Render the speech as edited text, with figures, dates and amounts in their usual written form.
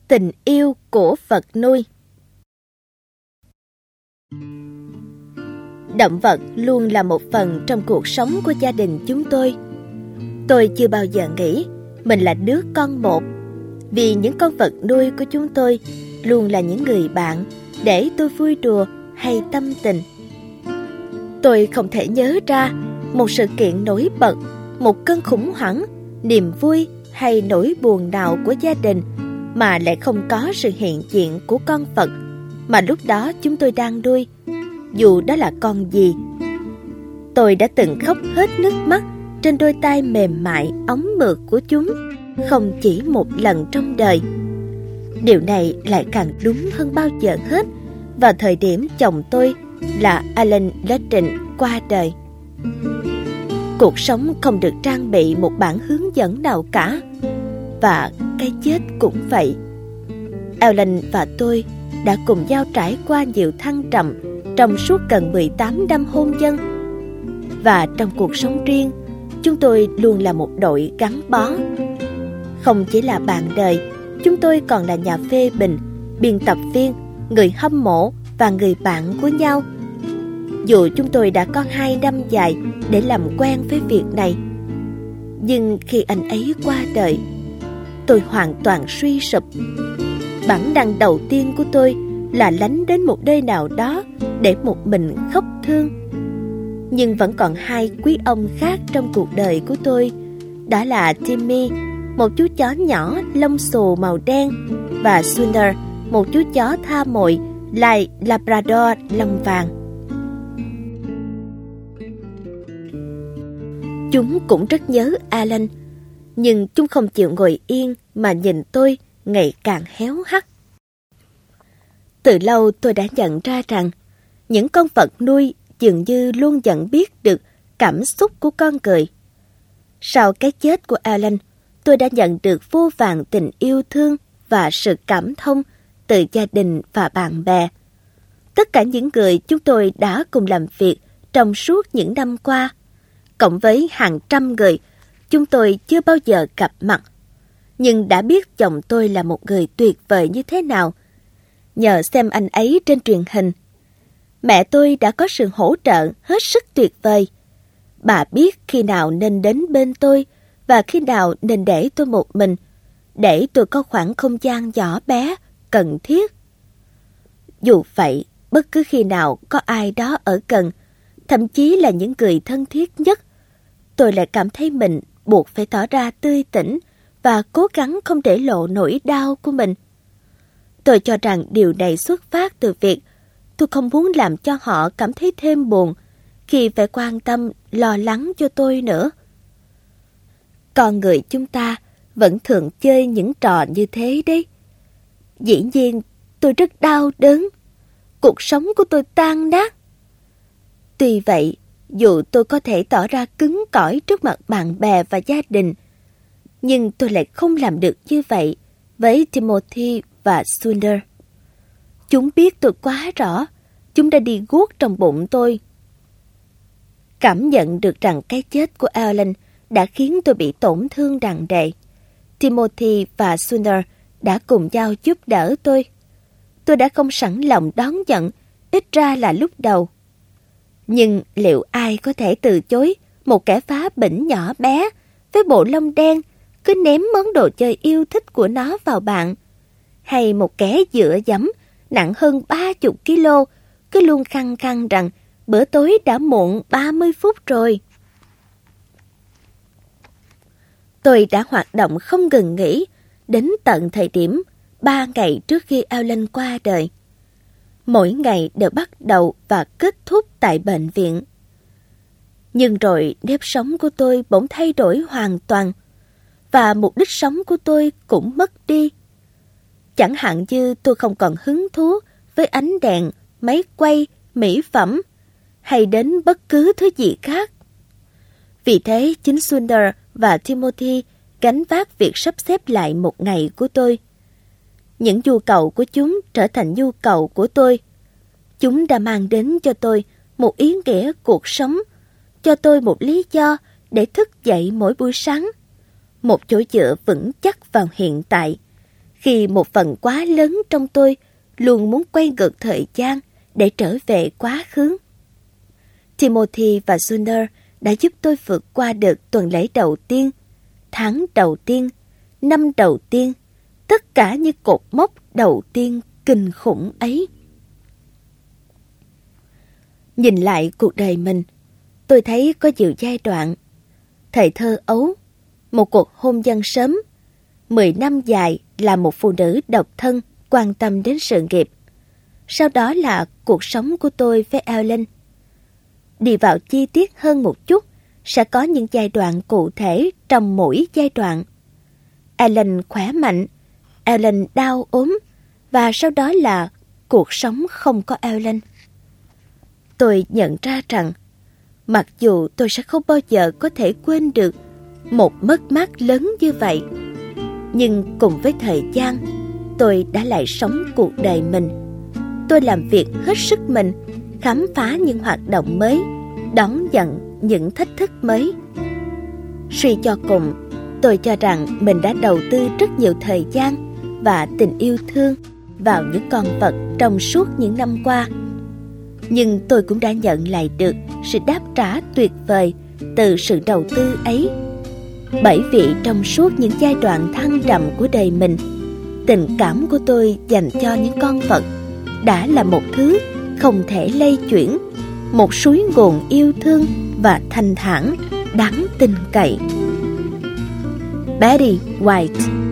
Tình yêu của vật nuôi. Động vật luôn là một phần trong cuộc sống của gia đình chúng tôi. Tôi chưa bao giờ nghĩ mình là đứa con một, vì những con vật nuôi của chúng tôi luôn là những người bạn để tôi vui đùa hay tâm tình. Tôi không thể nhớ ra một sự kiện nổi bật, một cơn khủng hoảng, niềm vui hay nỗi buồn nào của gia đình mà lại không có sự hiện diện của con vật mà lúc đó chúng tôi đang nuôi, dù đó là con gì. Tôi đã từng khóc hết nước mắt trên đôi tay mềm mại óng mượt của chúng, không chỉ một lần trong đời. Điều này lại càng đúng hơn bao giờ hết vào thời điểm chồng tôi là Alan Lutton qua đời. Cuộc sống không được trang bị một bản hướng dẫn nào cả, và cái chết cũng vậy. Alan và tôi đã cùng nhau trải qua nhiều thăng trầm trong suốt gần 18 năm hôn nhân. Và trong cuộc sống riêng, chúng tôi luôn là một đội gắn bó. Không chỉ là bạn đời, chúng tôi còn là nhà phê bình, biên tập viên, người hâm mộ và người bạn của nhau. Dù chúng tôi đã có 2 năm dài để làm quen với việc này, nhưng khi anh ấy qua đời, tôi hoàn toàn suy sụp. Bản năng đầu tiên của tôi là lánh đến một nơi nào đó để một mình khóc thương. Nhưng vẫn còn 2 quý ông khác trong cuộc đời của tôi, đó là Timmy, một chú chó nhỏ lông xù màu đen, và Sunder, một chú chó tha mồi lai Labrador lông vàng. Chúng cũng rất nhớ Alan, nhưng chúng không chịu ngồi yên mà nhìn tôi ngày càng héo hắt. Từ lâu tôi đã nhận ra rằng những con vật nuôi dường như luôn nhận biết được cảm xúc của con người. Sau cái chết của Alan, tôi đã nhận được vô vàn tình yêu thương và sự cảm thông từ gia đình và bạn bè. Tất cả những người chúng tôi đã cùng làm việc trong suốt những năm qua, cộng với hàng trăm người chúng tôi chưa bao giờ gặp mặt, nhưng đã biết chồng tôi là một người tuyệt vời như thế nào nhờ xem anh ấy trên truyền hình. Mẹ tôi đã có sự hỗ trợ hết sức tuyệt vời. Bà biết khi nào nên đến bên tôi và khi nào nên để tôi một mình, để tôi có khoảng không gian nhỏ bé cần thiết. Dù vậy, bất cứ khi nào có ai đó ở gần, thậm chí là những người thân thiết nhất, tôi lại cảm thấy mình buộc phải tỏ ra tươi tỉnh và cố gắng không để lộ nỗi đau của mình. Tôi cho rằng điều này xuất phát từ việc tôi không muốn làm cho họ cảm thấy thêm buồn khi phải quan tâm, lo lắng cho tôi nữa. Con người chúng ta vẫn thường chơi những trò như thế đấy. Dĩ nhiên, tôi rất đau đớn. Cuộc sống của tôi tan nát. Tuy vậy, dù tôi có thể tỏ ra cứng cỏi trước mặt bạn bè và gia đình, nhưng tôi lại không làm được như vậy với Timothy và Sunder. Chúng biết tôi quá rõ, chúng đã đi guốc trong bụng tôi. Cảm nhận được rằng cái chết của Alan đã khiến tôi bị tổn thương nặng nề. Timothy và Sunder đã cùng nhau giúp đỡ tôi. Tôi đã không sẵn lòng đón nhận, ít ra là lúc đầu. Nhưng liệu ai có thể từ chối một kẻ phá bỉnh nhỏ bé với bộ lông đen cứ ném món đồ chơi yêu thích của nó vào bạn, hay một kẻ dựa dẫm nặng hơn 30 kg cứ luôn khăng khăng rằng bữa tối đã muộn 30 phút rồi. Tôi đã hoạt động không ngừng nghỉ đến tận thời điểm 3 ngày trước khi Alan qua đời. Mỗi ngày đều bắt đầu và kết thúc tại bệnh viện. Nhưng rồi nếp sống của tôi bỗng thay đổi hoàn toàn, và mục đích sống của tôi cũng mất đi. Chẳng hạn như tôi không còn hứng thú với ánh đèn, máy quay, mỹ phẩm hay đến bất cứ thứ gì khác. Vì thế, chính Sunder và Timothy gánh vác việc sắp xếp lại một ngày của tôi. Những nhu cầu của chúng trở thành nhu cầu của tôi. Chúng đã mang đến cho tôi một ý nghĩa cuộc sống, cho tôi một lý do để thức dậy mỗi buổi sáng, một chỗ dựa vững chắc vào hiện tại, khi một phần quá lớn trong tôi luôn muốn quay ngược thời gian để trở về quá khứ. Timothy và Sooner đã giúp tôi vượt qua được tuần lễ đầu tiên, tháng đầu tiên, năm đầu tiên, tất cả những cột mốc đầu tiên kinh khủng ấy. Nhìn lại cuộc đời mình, tôi thấy có nhiều giai đoạn. Thời thơ ấu, một cuộc hôn nhân sớm, 10 năm dài là một phụ nữ độc thân quan tâm đến sự nghiệp. Sau đó là cuộc sống của tôi với Ellen. Đi vào chi tiết hơn một chút, sẽ có những giai đoạn cụ thể trong mỗi giai đoạn. Ellen khỏe mạnh, Ellen đau ốm, và sau đó là cuộc sống không có Ellen. Tôi nhận ra rằng, mặc dù tôi sẽ không bao giờ có thể quên được một mất mát lớn như vậy, nhưng cùng với thời gian, tôi đã lại sống cuộc đời mình. Tôi làm việc hết sức mình, khám phá những hoạt động mới, đón nhận những thách thức mới. Suy cho cùng, tôi cho rằng mình đã đầu tư rất nhiều thời gian và tình yêu thương vào những con vật trong suốt những năm qua. Nhưng tôi cũng đã nhận lại được sự đáp trả tuyệt vời từ sự đầu tư ấy. Bởi vì trong suốt những giai đoạn thăng trầm của đời mình, tình cảm của tôi dành cho những con vật đã là một thứ không thể lay chuyển, một suối nguồn yêu thương và thanh thản đáng tin cậy. Betty White.